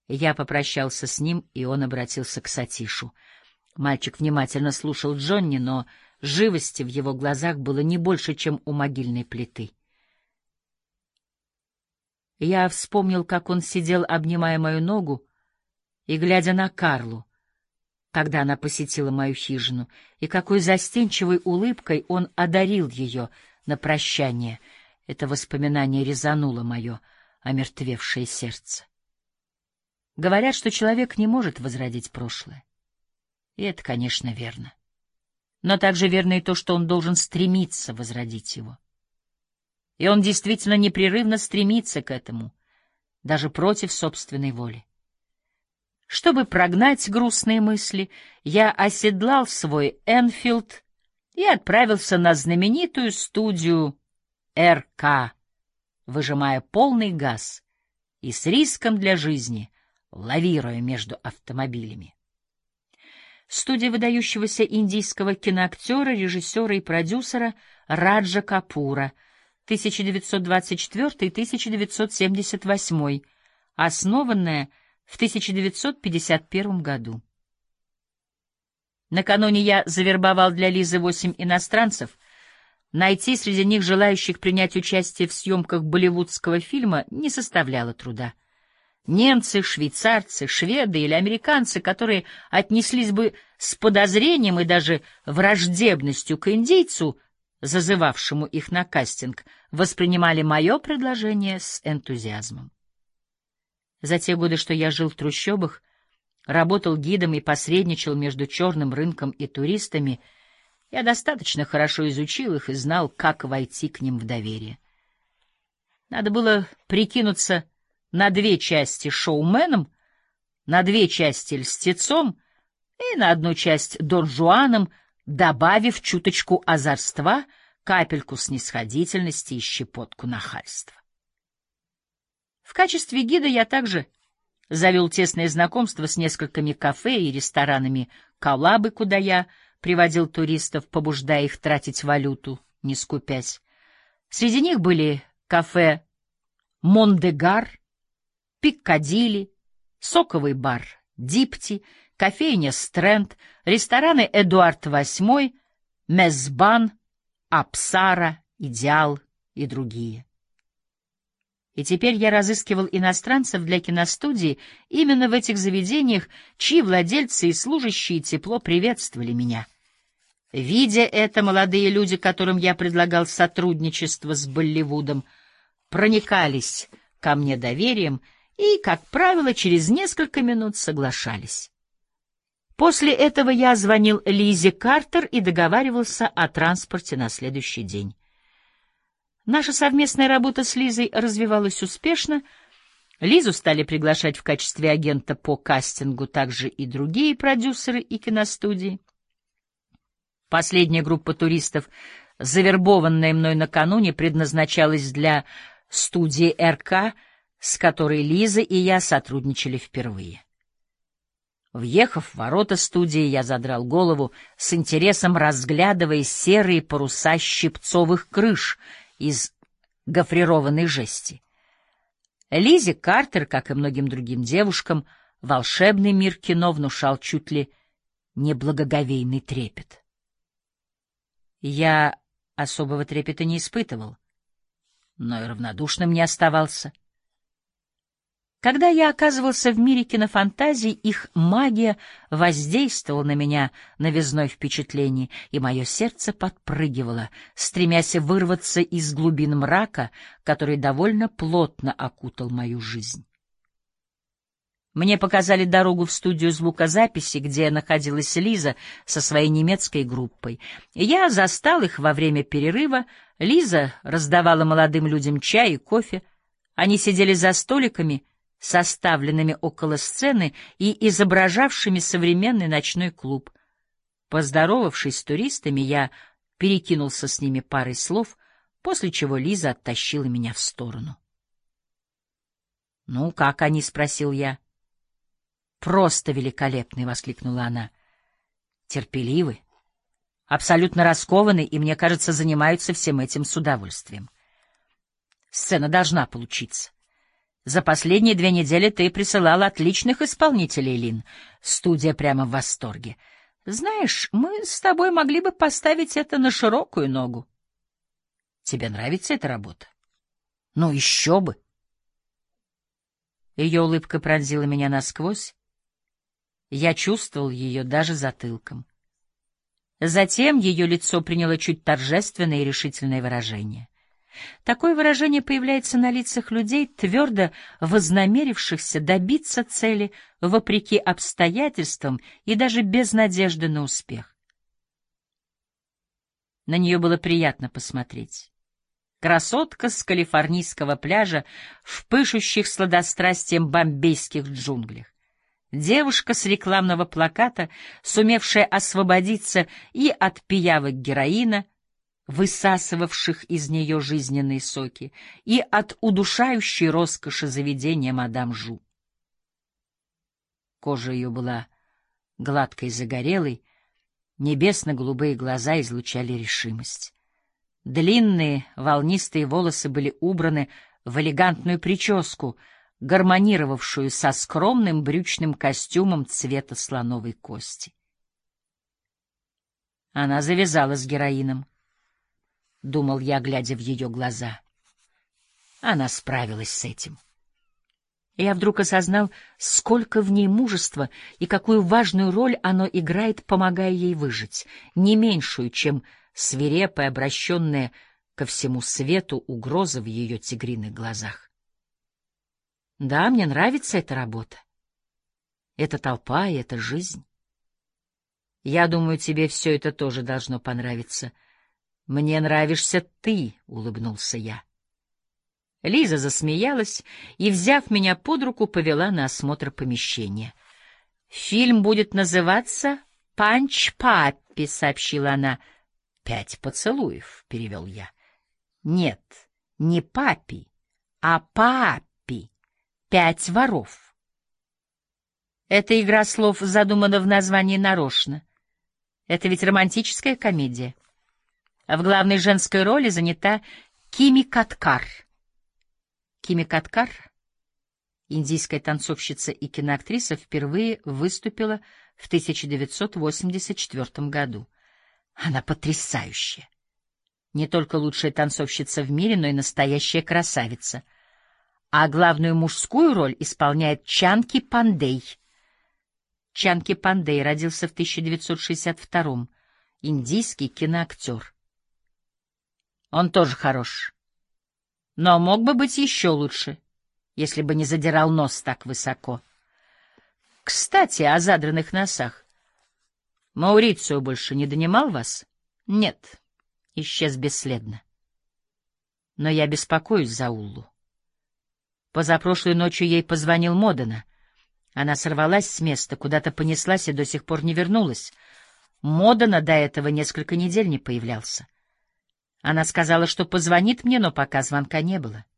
Я попрощался с ним, и он обратился к Сатишу. Мальчик внимательно слушал Джонни, но живости в его глазах было не больше, чем у могильной плиты. Я вспомнил, как он сидел, обнимая мою ногу и глядя на Карлу, когда она посетила мою хижину, и какой застенчивой улыбкой он одарил ее на прощание. Это воспоминание резануло мое омертвевшее сердце. Говорят, что человек не может возродить прошлое. И это, конечно, верно. Но также верно и то, что он должен стремиться возродить его. И он действительно непрерывно стремится к этому, даже против собственной воли. Чтобы прогнать грустные мысли, я оседлал свой Энфилд и отправился на знаменитую студию РК, выжимая полный газ и с риском для жизни лавируя между автомобилями. Студия выдающегося индийского киноактера, режиссера и продюсера Раджа Капура, 1924-1978, основанная в 1951 году. Накануне я завербовал для Лизы 8 иностранцев. Найти среди них желающих принять участие в съемках болливудского фильма не составляло труда. Немцы, швейцарцы, шведы или американцы, которые отнеслись бы с подозрением и даже враждебностью к индейцу, зазывавшему их на кастинг, воспринимали мое предложение с энтузиазмом. За те годы, что я жил в трущобах, работал гидом и посредничал между черным рынком и туристами, я достаточно хорошо изучил их и знал, как войти к ним в доверие. Надо было прикинуться на 2 части шоуменом, на 2 части льстецом и на 1 часть Дон Жуаном, добавив чуточку озорства, капельку снисходительности и щепотку нахальства. В качестве гида я также завел тесное знакомство с несколькими кафе и ресторанами Калабы, куда я приводил туристов, побуждая их тратить валюту, не скупясь. Среди них были кафе Мондегар, Пиккадилли, соковый бар Дипти, кофейня Стрэнд, рестораны Эдуард VIII, Мезбан, Апсара, Идеал и другие. И теперь я разыскивал иностранцев для киностудии именно в этих заведениях, чьи владельцы и служащие тепло приветствовали меня. Видя это, молодые люди, которым я предлагал сотрудничество с Болливудом, проникались ко мне доверием и, как правило, через несколько минут соглашались. После этого я звонил Лизе Картер и договаривался о транспорте на следующий день. Наша совместная работа с Лизой развивалась успешно. Лизу стали приглашать в качестве агента по кастингу также и другие продюсеры и киностудии. Последняя группа туристов, завербованная мной накануне, предназначалась для студии РК, с которой Лиза и я сотрудничали впервые. Въехав в ворота студии, я задрал голову, с интересом разглядывая серые паруса щипцовых крыш из гофрированной жести. Лизе Картер, как и многим другим девушкам, волшебный мир кино внушал чуть ли не благоговейный трепет. Я особого трепета не испытывал, но и равнодушным не оставался. Когда я оказывался в мире кинофантазий, их магия воздействовала на меня новизной впечатлений, и мое сердце подпрыгивало, стремясь вырваться из глубин мрака, который довольно плотно окутал мою жизнь. Мне показали дорогу в студию звукозаписи, где находилась Лиза со своей немецкой группой. Я застал их во время перерыва. Лиза раздавала молодым людям чай и кофе. Они сидели за столиками, составленными около сцены и изображавшими современный ночной клуб. Поздоровавшись с туристами, я перекинулся с ними парой слов, после чего Лиза оттащила меня в сторону. — Ну, как они? — спросил я. — Просто великолепны! — воскликнула она. — Терпеливы, абсолютно раскованы и, мне кажется, занимаются всем этим с удовольствием. Сцена должна получиться. За последние 2 недели ты присылала отличных исполнителей, Лин. Студия прямо в восторге. Знаешь, мы с тобой могли бы поставить это на широкую ногу. Тебе нравится эта работа? Ну, еще бы. Ее улыбка пронзила меня насквозь. Я чувствовал ее даже затылком. Затем ее лицо приняло чуть торжественное и решительное выражение. Такое выражение появляется на лицах людей, твердо вознамерившихся добиться цели вопреки обстоятельствам и даже без надежды на успех. На нее было приятно посмотреть. Красотка с калифорнийского пляжа в пышущих сладострастием бомбейских джунглях. Девушка с рекламного плаката, сумевшая освободиться и от пиявок героина, высасывавших из нее жизненные соки, и от удушающей роскоши заведения мадам Жу. Кожа ее была гладкой и загорелой, небесно-голубые глаза излучали решимость. Длинные волнистые волосы были убраны в элегантную прическу, гармонировавшую со скромным брючным костюмом цвета слоновой кости. Она завязала с героином, — думал я, глядя в ее глаза. Она справилась с этим. Я вдруг осознал, сколько в ней мужества и какую важную роль оно играет, помогая ей выжить, не меньшую, чем свирепая, обращенная ко всему свету угроза в ее тигриных глазах. Да, мне нравится эта работа, эта толпа и эта жизнь. Я думаю, тебе все это тоже должно понравиться. Мне нравишься ты, — улыбнулся я. Лиза засмеялась и, взяв меня под руку, повела на осмотр помещения. «Фильм будет называться «Панч Паппи», — сообщила она. «5 поцелуев», — перевел я. «Нет, не папи, а паппи. 5 воров». Эта игра слов задумана в названии нарочно. Это ведь романтическая комедия. В главной женской роли занята Кими Каткар. Кими Каткар, индийская танцовщица и киноактриса, впервые выступила в 1984 году. Она потрясающая. Не только лучшая танцовщица в мире, но и настоящая красавица. А главную мужскую роль исполняет Чанки Пандей. Чанки Пандей родился в 1962-м, индийский киноактер. Он тоже хорош, но мог бы быть еще лучше, если бы не задирал нос так высоко. Кстати, о задранных носах. Маурицио больше не донимал вас? Нет, исчез бесследно. Но я беспокоюсь за Уллу. Позапрошлой ночью ей позвонил Модена. Она сорвалась с места, куда-то понеслась и до сих пор не вернулась. Модена до этого несколько недель не появлялся. Она сказала, что позвонит мне, но пока звонка не было.